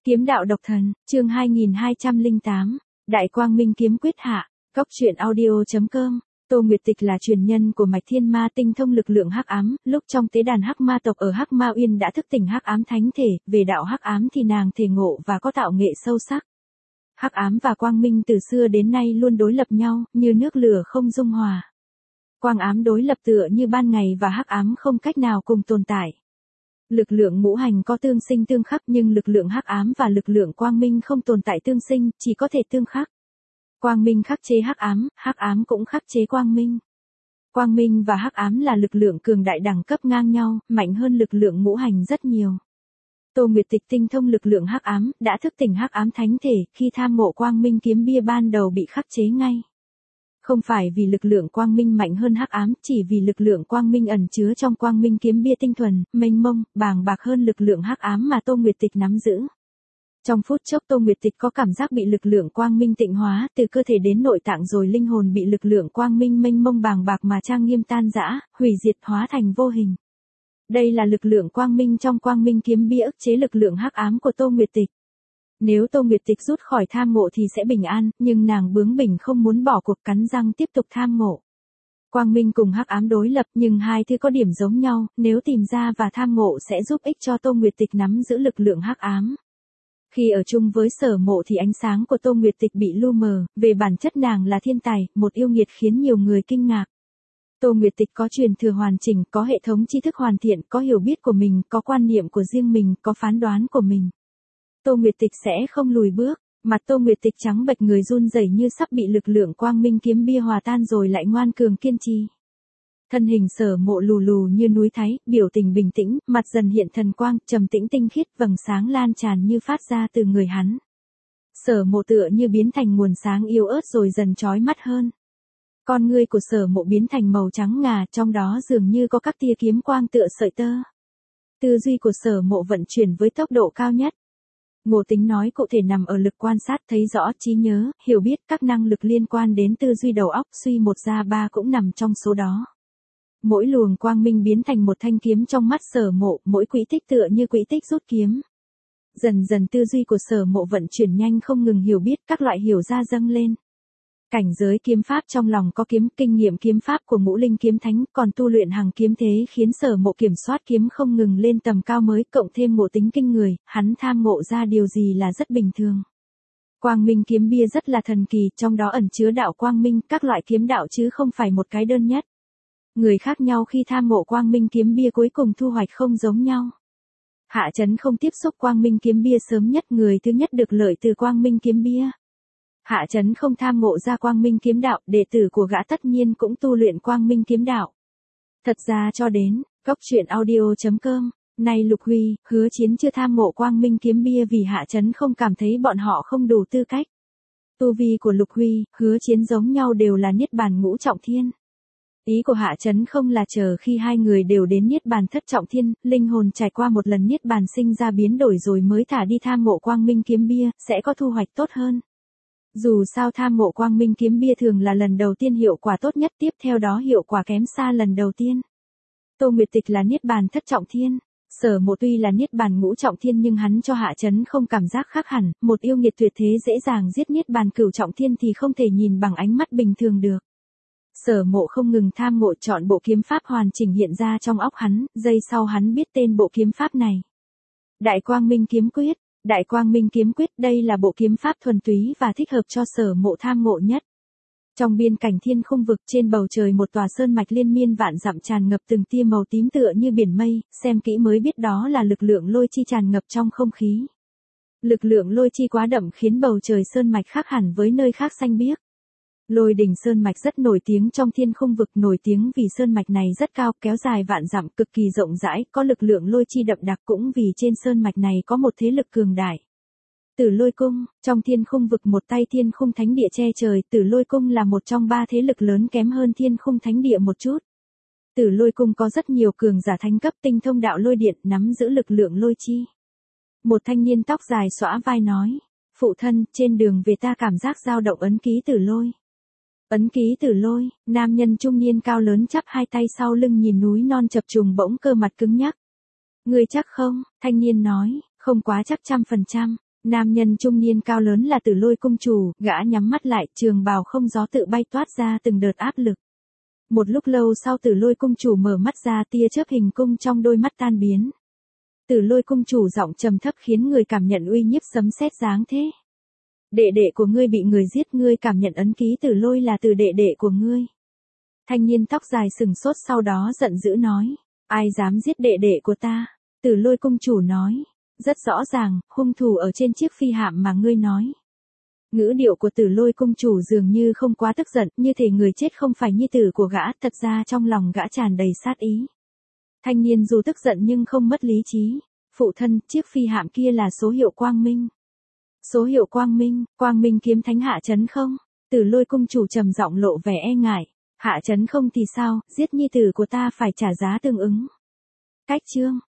Kiếm đạo độc thần, chương 2208, Đại Quang Minh kiếm quyết hạ, Cóc truyện audio.com. Tô Nguyệt Tịch là truyền nhân của Mạch Thiên Ma tinh thông lực lượng hắc ám, lúc trong tế đàn hắc ma tộc ở Hắc Ma Uyên đã thức tỉnh hắc ám thánh thể, về đạo hắc ám thì nàng thể ngộ và có tạo nghệ sâu sắc. Hắc ám và quang minh từ xưa đến nay luôn đối lập nhau, như nước lửa không dung hòa. Quang ám đối lập tựa như ban ngày và hắc ám không cách nào cùng tồn tại. Lực lượng ngũ hành có tương sinh tương khắc nhưng lực lượng hắc ám và lực lượng quang minh không tồn tại tương sinh, chỉ có thể tương khắc. Quang minh khắc chế hắc ám cũng khắc chế quang minh. Quang minh và hắc ám là lực lượng cường đại đẳng cấp ngang nhau, mạnh hơn lực lượng ngũ hành rất nhiều. Tô Nguyệt Tịch tinh thông lực lượng hắc ám, đã thức tỉnh hắc ám thánh thể, khi tham ngộ quang minh kiếm bia ban đầu bị khắc chế ngay. Không phải vì lực lượng quang minh mạnh hơn hắc ám, chỉ vì lực lượng quang minh ẩn chứa trong quang minh kiếm bia tinh thuần, mênh mông, bàng bạc hơn lực lượng hắc ám mà Tô Nguyệt Tịch nắm giữ. Trong phút chốc Tô Nguyệt Tịch có cảm giác bị lực lượng quang minh tịnh hóa, từ cơ thể đến nội tạng rồi linh hồn bị lực lượng quang minh mênh mông bàng bạc mà trang nghiêm tan rã, hủy diệt hóa thành vô hình. Đây là lực lượng quang minh trong quang minh kiếm bia ức chế lực lượng hắc ám của Tô Nguyệt Tịch. Nếu Tô Nguyệt Tịch rút khỏi tham ngộ thì sẽ bình an, nhưng nàng bướng bỉnh không muốn bỏ cuộc, cắn răng tiếp tục tham ngộ. Quang minh cùng hắc ám đối lập nhưng hai thứ có điểm giống nhau, nếu tìm ra và tham ngộ sẽ giúp ích cho Tô Nguyệt Tịch nắm giữ lực lượng hắc ám. Khi ở chung với Sở Mộ thì ánh sáng của Tô Nguyệt Tịch bị lu mờ, về bản chất nàng là thiên tài, một yêu nghiệt khiến nhiều người kinh ngạc. Tô Nguyệt Tịch có truyền thừa hoàn chỉnh, có hệ thống tri thức hoàn thiện, có hiểu biết của mình, có quan niệm của riêng mình, có phán đoán của mình. Tô Nguyệt Tịch sẽ không lùi bước, mặt Tô Nguyệt Tịch trắng bệch, người run rẩy như sắp bị lực lượng quang minh kiếm bia hòa tan rồi lại ngoan cường kiên trì. Thân hình Sở Mộ lù lù như núi Thái, biểu tình bình tĩnh, mặt dần hiện thần quang, trầm tĩnh tinh khiết, vầng sáng lan tràn như phát ra từ người hắn. Sở Mộ tựa như biến thành nguồn sáng yếu ớt rồi dần chói mắt hơn. Con ngươi của Sở Mộ biến thành màu trắng ngà, trong đó dường như có các tia kiếm quang tựa sợi tơ. Tư duy của Sở Mộ vận chuyển với tốc độ cao nhất. Ngộ tính nói cụ thể nằm ở lực quan sát, thấy rõ, trí nhớ, hiểu biết, các năng lực liên quan đến tư duy đầu óc, suy một ra ba cũng nằm trong số đó. Mỗi luồng quang minh biến thành một thanh kiếm trong mắt Sở Mộ, mỗi quỹ tích tựa như quỹ tích rút kiếm. Dần dần tư duy của Sở Mộ vận chuyển nhanh, không ngừng hiểu biết, các loại hiểu ra dâng lên. Cảnh giới kiếm pháp trong lòng có kiếm, kinh nghiệm kiếm pháp của Ngũ Linh kiếm thánh, còn tu luyện hàng kiếm thế khiến Sở Mộ kiểm soát kiếm không ngừng lên tầm cao mới, cộng thêm ngộ tính kinh người, hắn tham ngộ ra điều gì là rất bình thường. Quang minh kiếm bia rất là thần kỳ, trong đó ẩn chứa đạo quang minh, các loại kiếm đạo chứ không phải một cái đơn nhất. Người khác nhau khi tham ngộ quang minh kiếm bia cuối cùng thu hoạch không giống nhau. Hạ Chấn không tiếp xúc quang minh kiếm bia sớm nhất, người thứ nhất được lợi từ quang minh kiếm bia. Hạ Chấn không tham ngộ ra quang minh kiếm đạo, đệ tử của gã tất nhiên cũng tu luyện quang minh kiếm đạo. Thật ra cho đến, Cóc truyện audio.com, nay Lục Huy, Hứa Chiến chưa tham ngộ quang minh kiếm bia vì Hạ Chấn không cảm thấy bọn họ không đủ tư cách. Tu vi của Lục Huy, Hứa Chiến giống nhau đều là niết bàn ngũ trọng thiên. Ý của Hạ Chấn không là chờ khi hai người đều đến niết bàn thất trọng thiên, linh hồn trải qua một lần niết bàn sinh ra biến đổi rồi mới thả đi tham ngộ quang minh kiếm bia, sẽ có thu hoạch tốt hơn. Dù sao tham ngộ quang minh kiếm bia thường là lần đầu tiên hiệu quả tốt nhất, tiếp theo đó hiệu quả kém xa lần đầu tiên. Tô Nguyệt Tịch là niết bàn thất trọng thiên, Sở Mộ tuy là niết bàn ngũ trọng thiên nhưng hắn cho Hạ Chấn không cảm giác khác hẳn, một yêu nghiệt tuyệt thế dễ dàng giết niết bàn cửu trọng thiên thì không thể nhìn bằng ánh mắt bình thường được. Sở Mộ không ngừng tham ngộ, chọn bộ kiếm pháp hoàn chỉnh hiện ra trong óc hắn, giây sau hắn biết tên bộ kiếm pháp này. Đại Quang Minh kiếm quyết. Đại Quang Minh kiếm quyết, đây là bộ kiếm pháp thuần túy và thích hợp cho Sở Mộ tham ngộ nhất. Trong biên cảnh thiên khung vực, trên bầu trời một tòa sơn mạch liên miên vạn dặm tràn ngập từng tia màu tím tựa như biển mây, xem kỹ mới biết đó là lực lượng lôi chi tràn ngập trong không khí. Lực lượng lôi chi quá đậm khiến bầu trời sơn mạch khác hẳn với nơi khác xanh biếc. Lôi đỉnh sơn mạch rất nổi tiếng trong thiên khung vực, nổi tiếng vì sơn mạch này rất cao, kéo dài vạn dặm, cực kỳ rộng rãi, có lực lượng lôi chi đậm đặc, cũng vì trên sơn mạch này có một thế lực cường đại. Tử Lôi Cung, trong thiên khung vực một tay thiên khung thánh địa che trời, Tử Lôi Cung là một trong ba thế lực lớn kém hơn thiên khung thánh địa một chút. Tử Lôi Cung có rất nhiều cường giả thánh cấp tinh thông đạo lôi điện, nắm giữ lực lượng lôi chi. Một thanh niên tóc dài xõa vai nói, phụ thân, trên đường về ta cảm giác dao động ấn ký Tử Lôi. Ấn ký Tử Lôi, nam nhân trung niên cao lớn chắp hai tay sau lưng nhìn núi non chập trùng bỗng cơ mặt cứng nhắc. Người chắc không? Thanh niên nói, không quá chắc 100%. Nam nhân trung niên cao lớn là Tử Lôi cung chủ, gã nhắm mắt lại, trường bào không gió tự bay toát ra từng đợt áp lực. Một lúc lâu sau Tử Lôi cung chủ mở mắt ra, tia chớp hình cung trong đôi mắt tan biến. Tử Lôi cung chủ giọng trầm thấp khiến người cảm nhận uy nhiếp sấm sét giáng thế. Đệ đệ của ngươi bị người giết, ngươi cảm nhận ấn ký Tử Lôi là từ đệ đệ của ngươi. Thanh niên tóc dài sừng sốt sau đó giận dữ nói, ai dám giết đệ đệ của ta? Tử Lôi cung chủ nói, rất rõ ràng, hung thủ ở trên chiếc phi hạm mà ngươi nói. Ngữ điệu của Tử Lôi cung chủ dường như không quá tức giận, như thể người chết không phải nhi tử của gã, thật ra trong lòng gã tràn đầy sát ý. Thanh niên dù tức giận nhưng không mất lý trí. Phụ thân, chiếc phi hạm kia là số hiệu Quang Minh. Số hiệu Quang Minh kiếm thánh Hạ Chấn không? Tử Lôi cung chủ trầm giọng lộ vẻ e ngại. Hạ Chấn không thì sao, giết nhi tử của ta phải trả giá tương ứng. Cách chương.